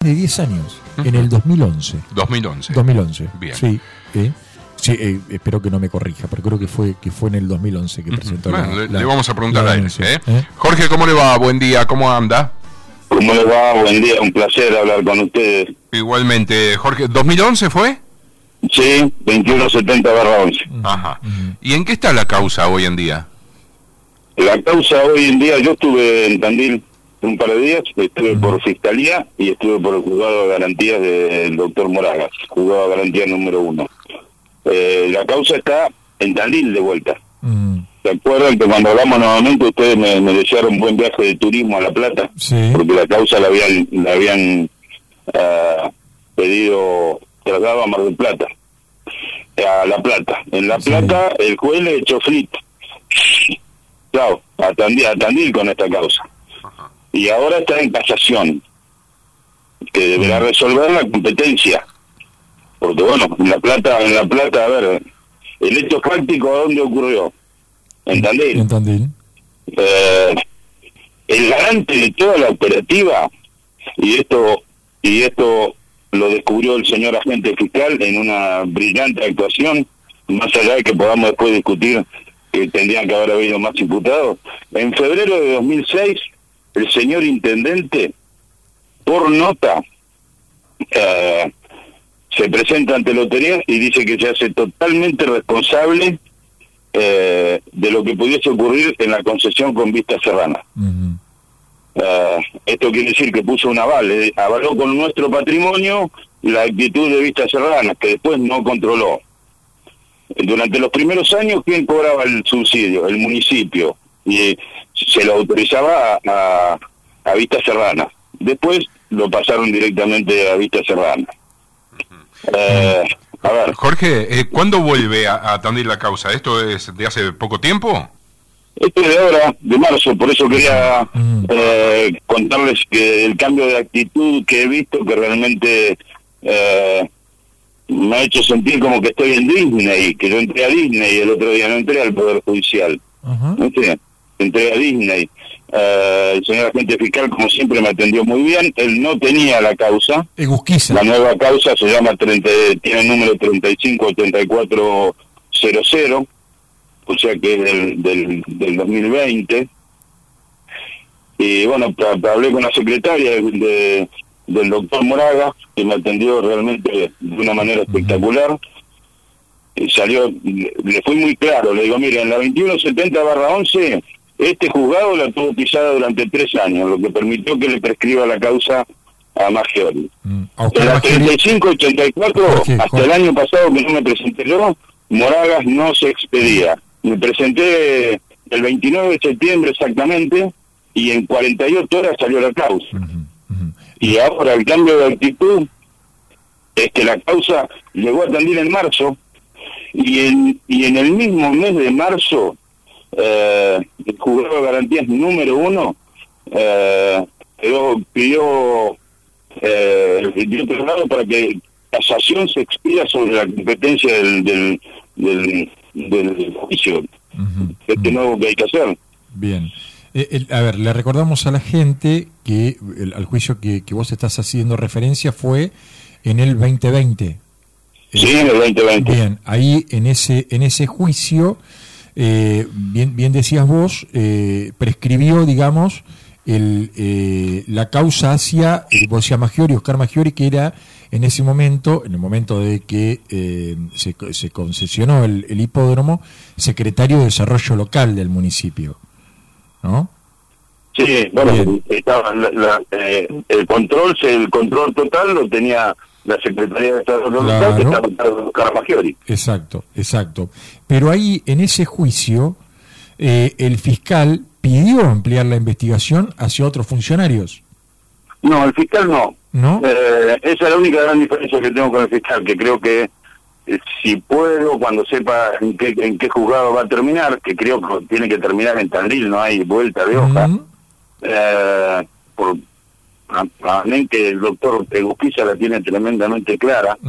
de 10 años, en el 2011. 2011. Bien. Sí, sí, espero que no me corrija, pero creo que fue en el 2011 que presentó le vamos a preguntar a él. denuncia. Jorge, ¿cómo le va? Buen día, ¿cómo anda? ¿Cómo le va? Buen día, un placer hablar con ustedes. Igualmente, Jorge, ¿2011 fue? Sí, 2170/11. Ajá. ¿Y en qué está la causa hoy en día? La causa hoy en día, yo estuve en Tandil un par de días, estuve por Fiscalía y estuve por el Juzgado de Garantías del doctor Moragas, Juzgado de Garantía número 1. La causa está en Tandil de vuelta. ¿Se acuerdan que cuando hablamos nuevamente ustedes me desearon un buen viaje de turismo a La Plata? Sí. Porque la causa la habían pedido traslado a Mar del Plata, a La Plata. En La Plata el juez le echó flit. Claro, a Tandil con esta causa. Y ahora está en casación, que deberá resolver la competencia. Porque bueno, en La Plata, a ver, el hecho práctico, ¿dónde ocurrió? En Tandil. En Tandil. El garante de toda la operativa, y esto lo descubrió el señor agente fiscal en una brillante actuación, más allá de que podamos después discutir que tendrían que haber habido más imputados. En febrero de 2006, el señor intendente, por nota, se presenta ante Loterías y dice que se hace totalmente responsable de lo que pudiese ocurrir en la concesión con Vista Serrana. Esto quiere decir que puso un aval, avaló con nuestro patrimonio la actitud de Vista Serrana, que después no controló. Durante los primeros años, ¿quién cobraba el subsidio? El municipio, y se lo autorizaba a Vista Serrana. Después lo pasaron directamente a Vista Serrana. A ver. Jorge, ¿cuándo vuelve a Tandil la causa? ¿Esto es de hace poco tiempo? Esto es de ahora, de marzo, por eso quería contarles que el cambio de actitud que he visto, que realmente me ha hecho sentir como que estoy en Disney, que yo entré a Disney el otro día, no entré al Poder Judicial. ¿No sé? Entré a Disney. El señor agente fiscal, como siempre, me atendió muy bien. Él no tenía la causa. La nueva causa se llama, tiene el número 358400, o sea que es del 2020. Y bueno, hablé con la secretaria del doctor Moragas, que me atendió realmente de una manera espectacular. Y salió, le fui muy claro, le digo, mire, en la 2170/11, este juzgado la tuvo pisada durante 3 años, lo que permitió que le prescriba la causa a Maggiori. En la 3584, hasta el año pasado que no me presenté yo, Moragas no se expedía. Me presenté el 29 de septiembre exactamente, y en 48 horas salió la causa. Y ahora el cambio de actitud es que la causa llegó a Tandil en marzo, y en el mismo mes de marzo el Juzgado de Garantías número 1 pidió traslado para que casación se expida sobre la competencia del juicio. Este nuevo que hay que hacer. Bien. A ver, le recordamos a la gente que al juicio que vos estás haciendo referencia fue en el 2020. Sí, en el 2020. Bien, ahí en ese juicio, bien decías vos, prescribió, digamos, la causa hacia vos decías Maggiori, Oscar Maggiori, que era en ese momento, en el momento de que se concesionó el hipódromo, secretario de Desarrollo Local del municipio, ¿no? Sí, bueno, estaba el control total lo tenía la Secretaría de Estado Local, que estaba Oscar Maggiori. Exacto. Pero ahí, en ese juicio, el fiscal pidió ampliar la investigación hacia otros funcionarios. No, el fiscal no. ¿No? Esa es la única gran diferencia que tengo con el fiscal, que creo que si puedo, cuando sepa en qué juzgado va a terminar, que creo que tiene que terminar en Tandil, no hay vuelta de hoja, que el doctor Egusquiza la tiene tremendamente clara.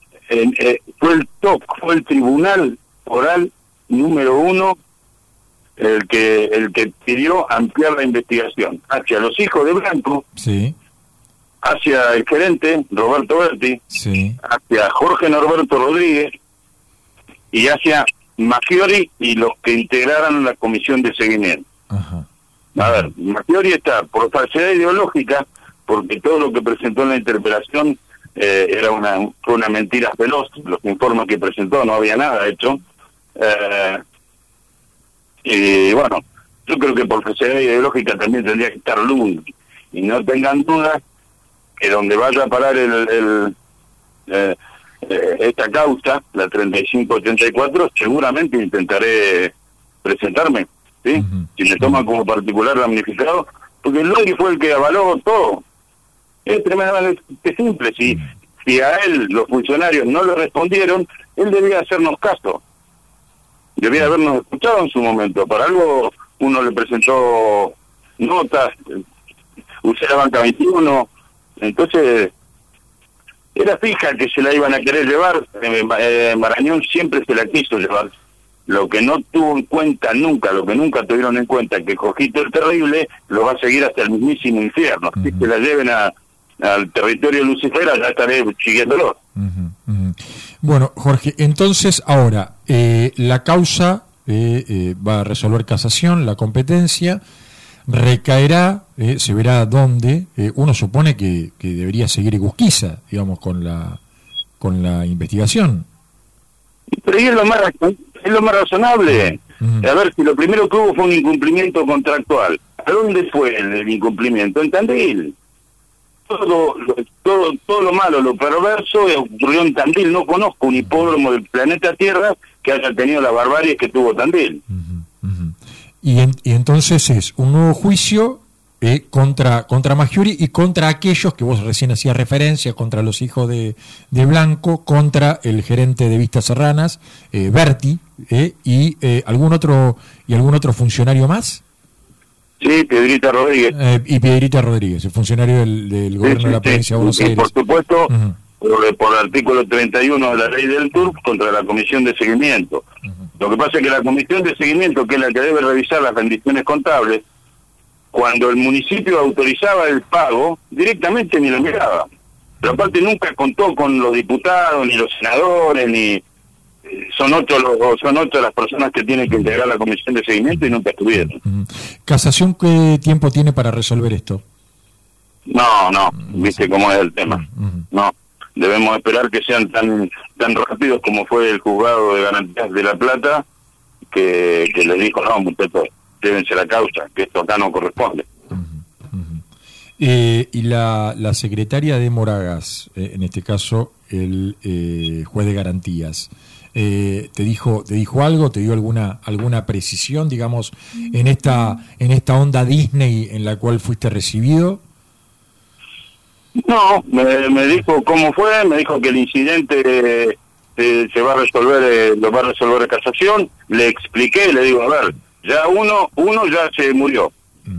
Fue el TOC, fue el Tribunal Oral número 1 el que pidió ampliar la investigación hacia los hijos de Blanco, Sí, hacia el gerente Roberto Berti, sí. hacia Jorge Norberto Rodríguez y hacia Maggiori y los que integraran la comisión de seguimiento. Ajá. A ver, Maggiori está por falsedad ideológica, porque todo lo que presentó en la interpelación fue una mentira veloz. Los informes que presentó no había nada hecho. Y bueno, yo creo que por falsedad ideológica también tendría que estar Lund. Y no tengan dudas que donde vaya a parar esta causa, la 3584, seguramente intentaré presentarme, ¿sí? Ujú. Si me toman como particular damnificado, porque Lund fue el que avaló todo. Es tremendamente simple. Si a él los funcionarios no le respondieron, él debía hacernos caso. Debía habernos escuchado en su momento. Para algo uno le presentó notas, usé la banca 21, entonces era fija que se la iban a querer llevar. Marañón siempre se la quiso llevar. Lo que no tuvo en cuenta nunca, lo que nunca tuvieron en cuenta, que Jojito el Terrible lo va a seguir hasta el mismísimo infierno. Si se la lleven al territorio lucifera, ya estaré siguiéndolo. Bueno, Jorge, entonces ahora la causa va a resolver casación, la competencia recaerá, se verá dónde. Uno supone que debería seguir Egusquiza, digamos, con la investigación. Pero ahí es lo más razonable. A ver, si lo primero que hubo fue un incumplimiento contractual, ¿a dónde fue el incumplimiento? En Tandil. Todo lo malo, lo perverso ocurrió en Tandil. No conozco un hipódromo del planeta Tierra que haya tenido la barbarie que tuvo Tandil. Y entonces es un nuevo juicio contra Maggiori y contra aquellos que vos recién hacías referencia, contra los hijos de Blanco, contra el gerente de Vistas Serranas, Berti, y algún otro funcionario más. Sí, Piedrita Rodríguez. Y Piedrita Rodríguez, el funcionario del gobierno de la provincia de Buenos Aires. Y por supuesto, por el artículo 31 de la ley del TURP, contra la comisión de seguimiento. Lo que pasa es que la comisión de seguimiento, que es la que debe revisar las rendiciones contables, cuando el municipio autorizaba el pago, directamente ni lo miraba. Pero aparte nunca contó con los diputados, ni los senadores, ni... Son ocho las personas que tienen que integrar la comisión de seguimiento y nunca estuvieron. ¿Casación qué tiempo tiene para resolver esto? No, viste cómo es el tema. No, debemos esperar que sean tan rápidos como fue el juzgado de garantías de La Plata, que les dijo, no, muchachos, llévense la causa, que esto acá no corresponde. Y la secretaria de Moragas, en este caso el juez de garantías, ¿te dijo algo? ¿Te dio alguna precisión, digamos, en esta onda Disney en la cual fuiste recibido? No, me dijo cómo fue, me dijo que el incidente se va a resolver, lo va a resolver casación. Le expliqué, le digo, a ver, ya uno ya se murió,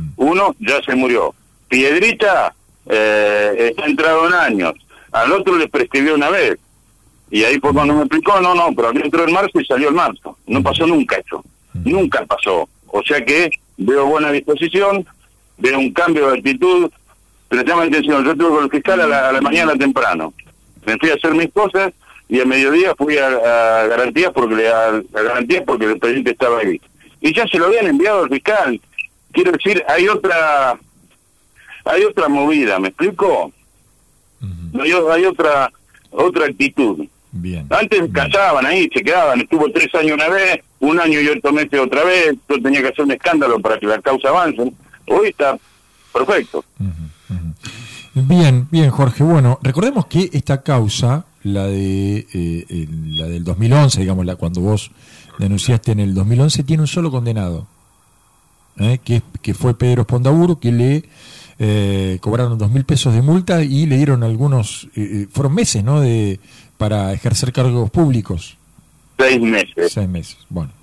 Piedrita está entrado en años, al otro le prescribió una vez. Y ahí fue cuando me explicó, pero aquí entró en marzo y salió en marzo. No pasó nunca eso. Nunca pasó. O sea que veo buena disposición, veo un cambio de actitud. Prestame atención, yo estuve con el fiscal a la mañana temprano. Me fui a hacer mis cosas y a mediodía fui a garantías porque el expediente estaba ahí. Y ya se lo habían enviado al fiscal. Quiero decir, hay otra movida, ¿me explico? Hay otra actitud. Bien. Antes callaban ahí, se quedaban, estuvo 3 años una vez, 1 año y 8 meses otra vez, yo tenía que hacer un escándalo para que la causa avance. Hoy está perfecto. Bien, Jorge. Bueno, recordemos que esta causa, la del 2011, digamos, cuando vos denunciaste en el 2011, tiene un solo condenado, que fue Pedro Espondaburu, que le cobraron 2.000 pesos de multa y le dieron fueron meses, ¿no?, para ejercer cargos públicos. 6 meses. 6 meses, bueno.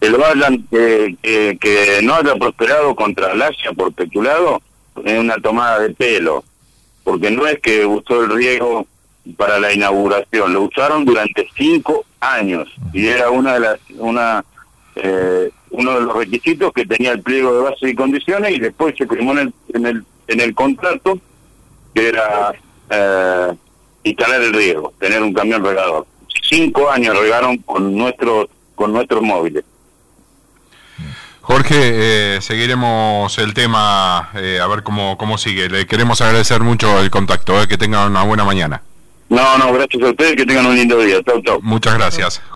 Que no haya prosperado contra Lacia por peculado es una tomada de pelo, porque no es que usó el riego para la inauguración, lo usaron durante 5 años y era una uno de los requisitos que tenía el pliego de bases y condiciones, y después se firmó en el contrato que era instalar el riego, tener un camión regador. 5 años regaron con nuestros móviles. Jorge, seguiremos el tema, a ver cómo sigue. Le queremos agradecer mucho el contacto, que tengan una buena mañana. No, gracias a ustedes, que tengan un lindo día. Chau, chau. Muchas gracias.